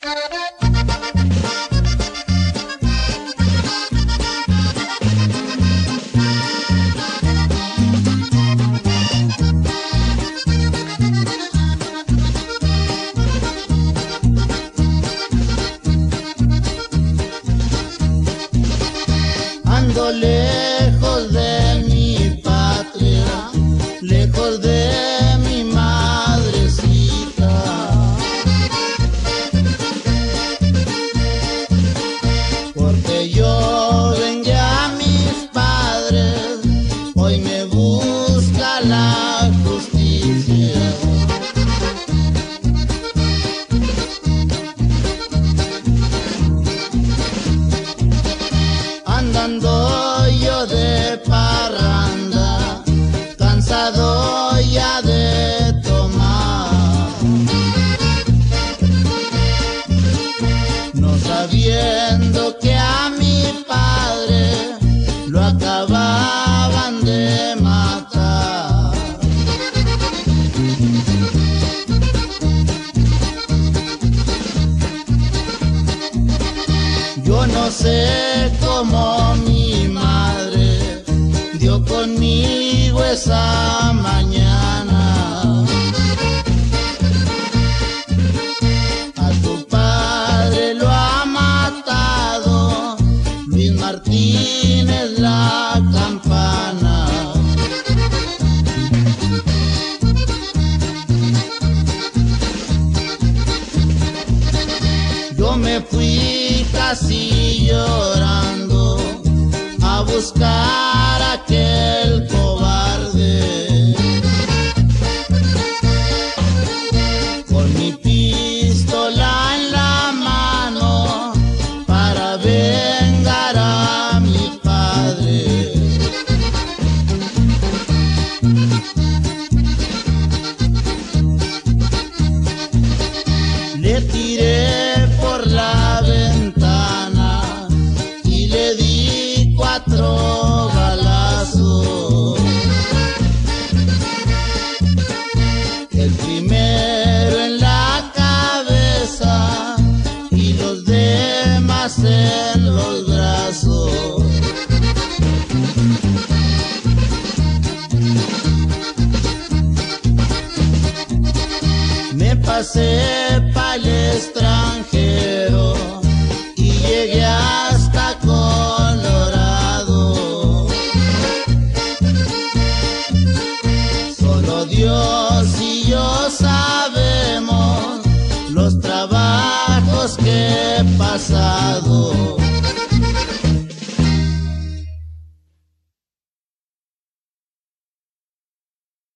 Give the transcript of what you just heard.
Ando lejos de mi patria, lejos de mi madrecita, porque yo vengué a mis padres, hoy me busca la justicia. Andando yo de parranda, cansado ya de tomar, no sabiendo que a mi padre lo acababan de matar. Yo no sé cómo mi madre dio conmigo esa mañana. A tu padre lo ha matado Luis Martínez la Campana. Yo me fui casi llorando a buscar a aquel cobarde, con mi pistola en la mano para vengar a mi padre. Le tiré por la ventana y le di 4 balazos. El primero en la cabeza y los demás en los brazos. Me pasé pa'l extranjero y llegué hasta Colorado. Solo Dios y yo sabemos los trabajos que he pasado.